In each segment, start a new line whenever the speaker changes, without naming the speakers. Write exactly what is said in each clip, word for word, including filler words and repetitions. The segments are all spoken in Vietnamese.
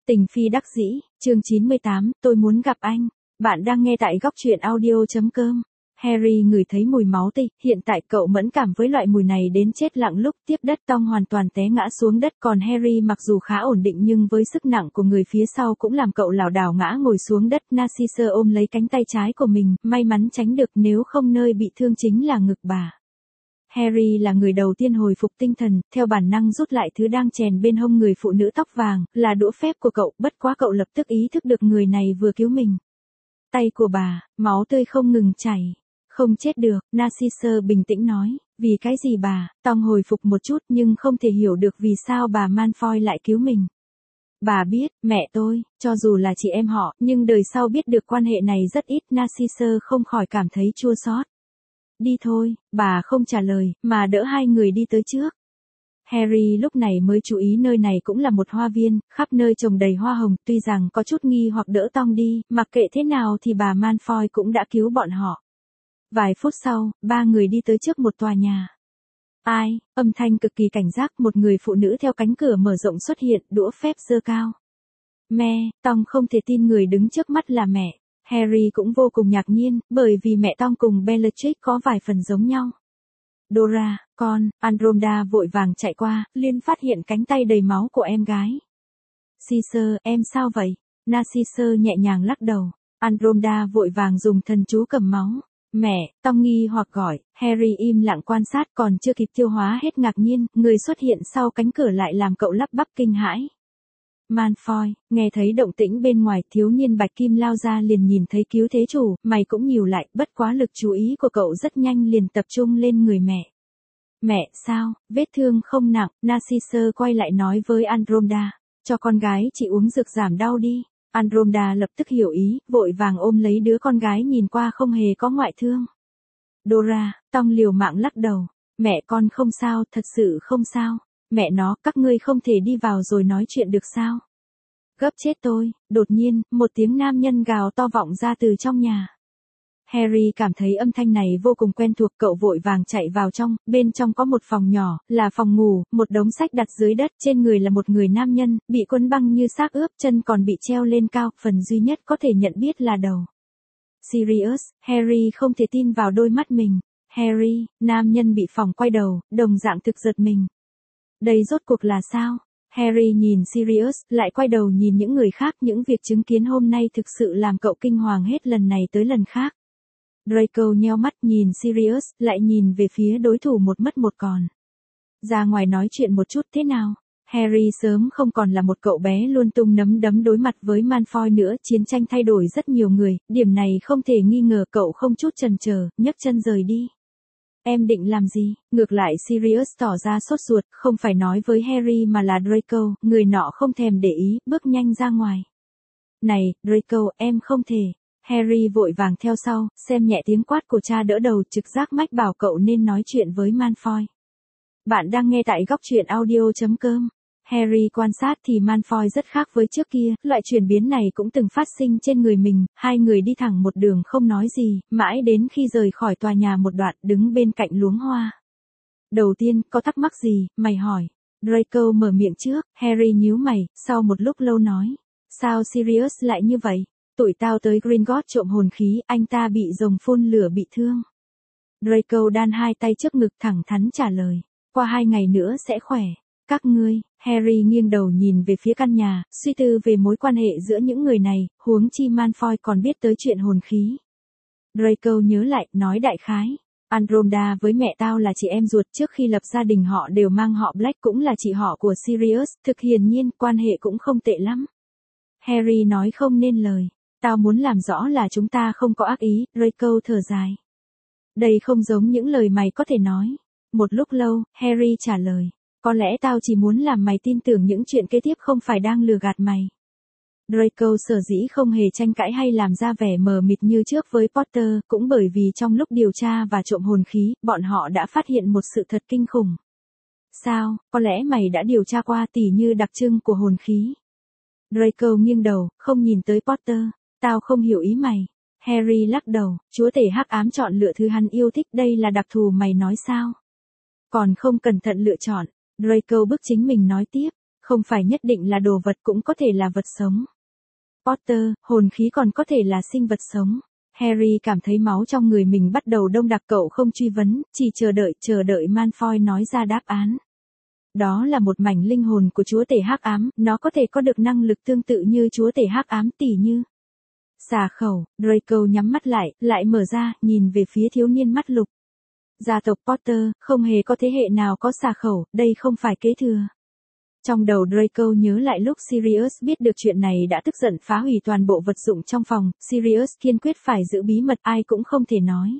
Tình phi đắc dĩ, chương chín mươi tám, tôi muốn gặp anh. Bạn đang nghe tại góc truyện audio chấm com. Harry ngửi thấy mùi máu tươi, hiện tại cậu mẫn cảm với loại mùi này đến chết lặng lúc tiếp đất Tom hoàn toàn té ngã xuống đất, còn Harry mặc dù khá ổn định nhưng với sức nặng của người phía sau cũng làm cậu lảo đảo ngã ngồi xuống đất. Narcisse ôm lấy cánh tay trái của mình, may mắn tránh được, nếu không nơi bị thương chính là ngực bà. Harry là người đầu tiên hồi phục tinh thần, theo bản năng rút lại thứ đang chèn bên hông người phụ nữ tóc vàng, là đũa phép của cậu, bất quá cậu lập tức ý thức được người này vừa cứu mình. Tay của bà, máu tươi không ngừng chảy. Không chết được, Narcisse bình tĩnh nói, vì cái gì bà? Tom hồi phục một chút nhưng không thể hiểu được vì sao bà Malfoy lại cứu mình. Bà biết, mẹ tôi, cho dù là chị em họ, nhưng đời sau biết được quan hệ này rất ít. Narcisse không khỏi cảm thấy chua xót. Đi thôi, bà không trả lời, mà đỡ hai người đi tới trước. Harry lúc này mới chú ý nơi này cũng là một hoa viên, khắp nơi trồng đầy hoa hồng, tuy rằng có chút nghi hoặc đỡ Tom đi, mặc kệ thế nào thì bà Malfoy cũng đã cứu bọn họ. Vài phút sau, ba người đi tới trước một tòa nhà. Ai, âm thanh cực kỳ cảnh giác, một người phụ nữ theo cánh cửa mở rộng xuất hiện, đũa phép giơ cao. Mẹ, Tom không thể tin người đứng trước mắt là mẹ. Harry cũng vô cùng ngạc nhiên, bởi vì mẹ Tom cùng Bellatrix có vài phần giống nhau. Dora, con, Andromeda vội vàng chạy qua, liền phát hiện cánh tay đầy máu của em gái. Caesar, em sao vậy? Narcisse nhẹ nhàng lắc đầu. Andromeda vội vàng dùng thần chú cầm máu. Mẹ, Tom nghi hoặc gọi, Harry im lặng quan sát, còn chưa kịp tiêu hóa hết ngạc nhiên, người xuất hiện sau cánh cửa lại làm cậu lắp bắp kinh hãi. Malfoy, nghe thấy động tĩnh bên ngoài, thiếu niên bạch kim lao ra liền nhìn thấy cứu thế chủ, mày cũng nhíu lại, bất quá lực chú ý của cậu rất nhanh liền tập trung lên người mẹ. Mẹ, sao, vết thương không nặng? Narcisse quay lại nói với Andromeda, cho con gái chị uống dược giảm đau đi. Andromeda lập tức hiểu ý, vội vàng ôm lấy đứa con gái nhìn qua không hề có ngoại thương. Dora, Tom liều mạng lắc đầu, mẹ con không sao, thật sự không sao. Mẹ nó, các ngươi không thể đi vào rồi nói chuyện được sao? Gấp chết tôi. Đột nhiên, một tiếng nam nhân gào to vọng ra từ trong nhà. Harry cảm thấy âm thanh này vô cùng quen thuộc, cậu vội vàng chạy vào trong, bên trong có một phòng nhỏ, là phòng ngủ, một đống sách đặt dưới đất, trên người là một người nam nhân, bị quấn băng như xác ướp, chân còn bị treo lên cao, phần duy nhất có thể nhận biết là đầu. Sirius, Harry không thể tin vào đôi mắt mình. Harry, nam nhân bị phòng quay đầu, đồng dạng thực giật mình. Đây rốt cuộc là sao? Harry nhìn Sirius, lại quay đầu nhìn những người khác, những việc chứng kiến hôm nay thực sự làm cậu kinh hoàng hết lần này tới lần khác. Draco nheo mắt nhìn Sirius, lại nhìn về phía đối thủ một mất một còn. Ra ngoài nói chuyện một chút thế nào? Harry sớm không còn là một cậu bé luôn tung nắm đấm đối mặt với Malfoy nữa, chiến tranh thay đổi rất nhiều người, điểm này không thể nghi ngờ, cậu không chút chần chờ, nhấc chân rời đi. Em định làm gì? Ngược lại Sirius tỏ ra sốt ruột, không phải nói với Harry mà là Draco, người nọ không thèm để ý, bước nhanh ra ngoài. Này, Draco, em không thể. Harry vội vàng theo sau, xem nhẹ tiếng quát của cha đỡ đầu, trực giác mách bảo cậu nên nói chuyện với Malfoy. Bạn đang nghe tại góc truyện audio chấm com. Harry quan sát thì Malfoy rất khác với trước kia, loại chuyển biến này cũng từng phát sinh trên người mình, hai người đi thẳng một đường không nói gì, mãi đến khi rời khỏi tòa nhà một đoạn, đứng bên cạnh luống hoa. Đầu tiên, có thắc mắc gì, mày hỏi. Draco mở miệng trước, Harry nhíu mày, sau một lúc lâu nói. Sao Sirius lại như vậy? Tụi tao tới Gringotts trộm hồn khí, anh ta bị rồng phun lửa bị thương. Draco đan hai tay trước ngực thẳng thắn trả lời. Qua hai ngày nữa sẽ khỏe. Các ngươi, Harry nghiêng đầu nhìn về phía căn nhà, suy tư về mối quan hệ giữa những người này, huống chi Malfoy còn biết tới chuyện hồn khí. Draco nhớ lại, nói đại khái. Andromeda với mẹ tao là chị em ruột, trước khi lập gia đình họ đều mang họ Black, cũng là chị họ của Sirius, thực hiển nhiên quan hệ cũng không tệ lắm. Harry nói không nên lời. Tao muốn làm rõ là chúng ta không có ác ý, Draco thở dài. Đây không giống những lời mày có thể nói. Một lúc lâu, Harry trả lời. Có lẽ tao chỉ muốn làm mày tin tưởng những chuyện kế tiếp không phải đang lừa gạt mày. Draco sở dĩ không hề tranh cãi hay làm ra vẻ mờ mịt như trước với Potter, cũng bởi vì trong lúc điều tra và trộm hồn khí, bọn họ đã phát hiện một sự thật kinh khủng. Sao, có lẽ mày đã điều tra qua tỉ như đặc trưng của hồn khí. Draco nghiêng đầu, không nhìn tới Potter. Tao không hiểu ý mày. Harry lắc đầu, chúa tể hắc ám chọn lựa thứ hắn yêu thích, đây là đặc thù mày nói sao? Còn không cẩn thận lựa chọn. Draco bức chính mình nói tiếp. Không phải nhất định là đồ vật, cũng có thể là vật sống. Potter, hồn khí còn có thể là sinh vật sống. Harry cảm thấy máu trong người mình bắt đầu đông đặc, cậu không truy vấn, chỉ chờ đợi, chờ đợi Malfoy nói ra đáp án. Đó là một mảnh linh hồn của chúa tể hắc ám, nó có thể có được năng lực tương tự như chúa tể hắc ám, tỉ như xà khẩu. Draco nhắm mắt lại, lại mở ra, nhìn về phía thiếu niên mắt lục. Gia tộc Potter, không hề có thế hệ nào có xà khẩu, đây không phải kế thừa. Trong đầu Draco nhớ lại lúc Sirius biết được chuyện này đã tức giận phá hủy toàn bộ vật dụng trong phòng, Sirius kiên quyết phải giữ bí mật, ai cũng không thể nói.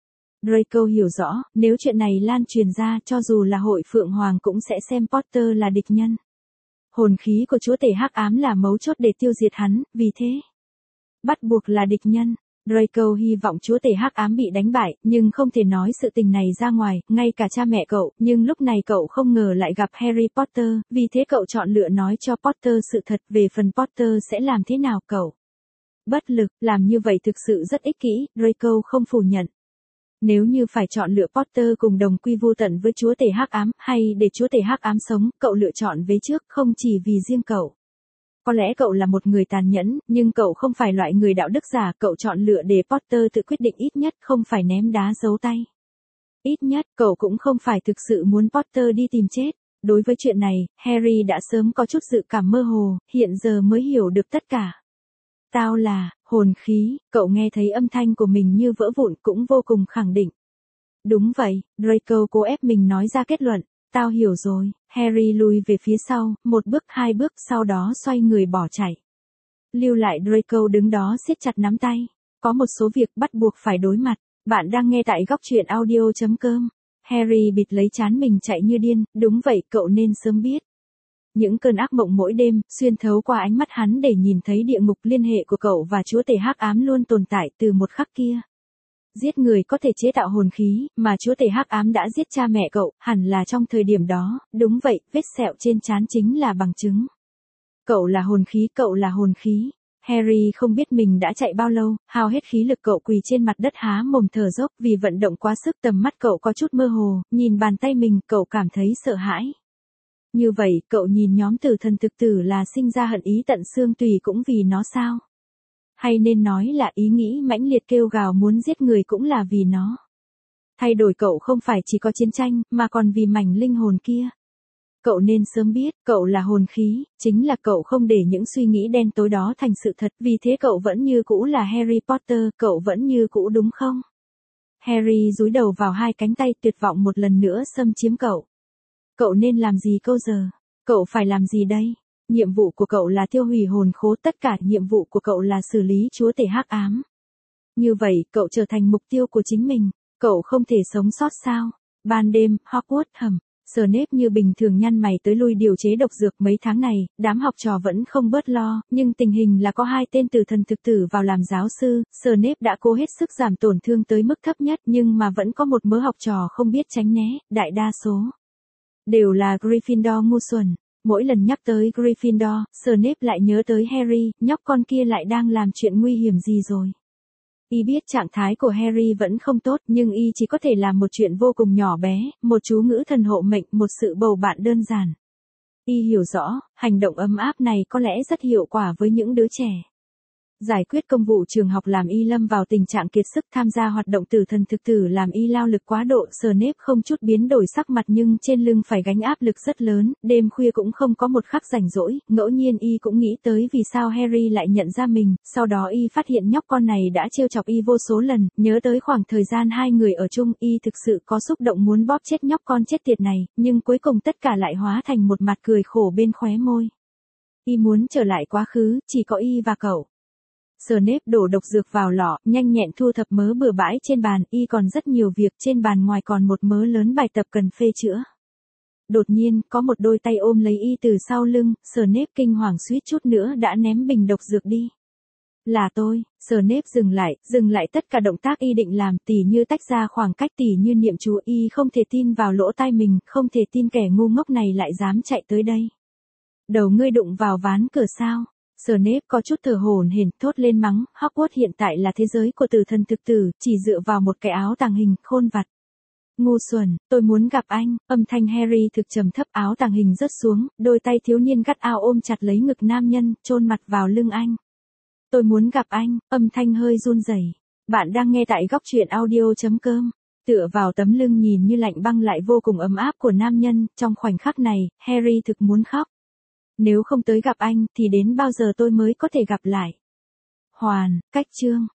Draco hiểu rõ, nếu chuyện này lan truyền ra, cho dù là hội Phượng Hoàng cũng sẽ xem Potter là địch nhân. Hồn khí của chúa tể hắc ám là mấu chốt để tiêu diệt hắn, vì thế bắt buộc là địch nhân. Draco hy vọng chúa tể hắc ám bị đánh bại, nhưng không thể nói sự tình này ra ngoài, ngay cả cha mẹ cậu, nhưng lúc này cậu không ngờ lại gặp Harry Potter, vì thế cậu chọn lựa nói cho Potter sự thật về phần Potter sẽ làm thế nào cậu. Bất lực, làm như vậy thực sự rất ích kỷ, Draco không phủ nhận. Nếu như phải chọn lựa Potter cùng đồng quy vô tận với chúa tể hắc ám, hay để chúa tể hắc ám sống, cậu lựa chọn về trước, không chỉ vì riêng cậu. Có lẽ cậu là một người tàn nhẫn, nhưng cậu không phải loại người đạo đức giả, cậu chọn lựa để Potter tự quyết định, ít nhất không phải ném đá giấu tay. Ít nhất, cậu cũng không phải thực sự muốn Potter đi tìm chết. Đối với chuyện này, Harry đã sớm có chút dự cảm mơ hồ, hiện giờ mới hiểu được tất cả. Tao là, hồn khí, cậu nghe thấy âm thanh của mình như vỡ vụn, cũng vô cùng khẳng định. Đúng vậy, Draco cố ép mình nói ra kết luận. Tao hiểu rồi. Harry lùi về phía sau, một bước hai bước, sau đó xoay người bỏ chạy. Lưu lại Draco đứng đó siết chặt nắm tay. Có một số việc bắt buộc phải đối mặt. Bạn đang nghe tại góc truyện audio chấm com. Harry bịt lấy trán mình chạy như điên, đúng vậy, cậu nên sớm biết. Những cơn ác mộng mỗi đêm, xuyên thấu qua ánh mắt hắn để nhìn thấy địa ngục, liên hệ của cậu và chúa tể hắc ám luôn tồn tại từ một khắc kia. Giết người có thể chế tạo hồn khí, mà chúa tể hắc ám đã giết cha mẹ cậu, hẳn là trong thời điểm đó, đúng vậy, vết sẹo trên trán chính là bằng chứng. Cậu là hồn khí, cậu là hồn khí. Harry không biết mình đã chạy bao lâu, hao hết khí lực cậu quỳ trên mặt đất há mồm thở dốc, vì vận động quá sức tầm mắt cậu có chút mơ hồ, nhìn bàn tay mình, cậu cảm thấy sợ hãi. Như vậy, cậu nhìn nhóm tử thần thực tử là sinh ra hận ý tận xương tùy cũng vì nó sao? Hay nên nói là ý nghĩ mãnh liệt kêu gào muốn giết người cũng là vì nó. Thay đổi cậu không phải chỉ có chiến tranh, mà còn vì mảnh linh hồn kia. Cậu nên sớm biết, cậu là hồn khí, chính là cậu không để những suy nghĩ đen tối đó thành sự thật, vì thế cậu vẫn như cũ là Harry Potter, cậu vẫn như cũ đúng không? Harry dúi đầu vào hai cánh tay, tuyệt vọng một lần nữa xâm chiếm cậu. Cậu nên làm gì câu giờ? Cậu phải làm gì đây? Nhiệm vụ của cậu là tiêu hủy hồn khố, tất cả nhiệm vụ của cậu là xử lý chúa tể hắc ám. Như vậy, cậu trở thành mục tiêu của chính mình, cậu không thể sống sót sao? Ban đêm, Hogwarts hầm, Snape như bình thường nhăn mày tới lui điều chế độc dược. Mấy tháng này, đám học trò vẫn không bớt lo, nhưng tình hình là có hai tên tử thần thực tử vào làm giáo sư, Snape đã cố hết sức giảm tổn thương tới mức thấp nhất, nhưng mà vẫn có một mớ học trò không biết tránh né, đại đa số đều là Gryffindor ngu xuẩn. Mỗi lần nhắc tới Gryffindor, Snape lại nhớ tới Harry, nhóc con kia lại đang làm chuyện nguy hiểm gì rồi. Y biết trạng thái của Harry vẫn không tốt, nhưng y chỉ có thể làm một chuyện vô cùng nhỏ bé, một chú ngữ thần hộ mệnh, một sự bầu bạn đơn giản. Y hiểu rõ, hành động ấm áp này có lẽ rất hiệu quả với những đứa trẻ. Giải quyết công vụ trường học làm y lâm vào tình trạng kiệt sức, tham gia hoạt động tử thần thực tử làm y lao lực quá độ. Snape không chút biến đổi sắc mặt, nhưng trên lưng phải gánh áp lực rất lớn, đêm khuya cũng không có một khắc rảnh rỗi, ngẫu nhiên y cũng nghĩ tới vì sao Harry lại nhận ra mình, sau đó y phát hiện nhóc con này đã trêu chọc y vô số lần, nhớ tới khoảng thời gian hai người ở chung, y thực sự có xúc động muốn bóp chết nhóc con chết tiệt này, nhưng cuối cùng tất cả lại hóa thành một mặt cười khổ bên khóe môi. Y muốn trở lại quá khứ, chỉ có y và cậu. Snape đổ độc dược vào lọ, nhanh nhẹn thu thập mớ bừa bãi trên bàn, y còn rất nhiều việc, trên bàn ngoài còn một mớ lớn bài tập cần phê chữa. Đột nhiên, có một đôi tay ôm lấy y từ sau lưng, Snape kinh hoàng suýt chút nữa đã ném bình độc dược đi. Là tôi. Snape dừng lại, dừng lại tất cả động tác y định làm, tỉ như tách ra khoảng cách, tỉ như niệm chú. Y không thể tin vào lỗ tai mình, không thể tin kẻ ngu ngốc này lại dám chạy tới đây. Đầu ngươi đụng vào ván cửa sao? Snape có chút thở hổn hển, thốt lên mắng, Hogwarts hiện tại là thế giới của tử thần thực tử, chỉ dựa vào một cái áo tàng hình, khôn vặt. Ngu xuẩn, tôi muốn gặp anh, âm thanh Harry thực trầm thấp, áo tàng hình rớt xuống, đôi tay thiếu niên gắt ao ôm chặt lấy ngực nam nhân, chôn mặt vào lưng anh. Tôi muốn gặp anh, âm thanh hơi run rẩy. Bạn đang nghe tại góc truyện audio.com. Tựa vào tấm lưng nhìn như lạnh băng lại vô cùng ấm áp của nam nhân, trong khoảnh khắc này, Harry thực muốn khóc. Nếu không tới gặp anh, thì đến bao giờ tôi mới có thể gặp lại? Hoàn, cách chương.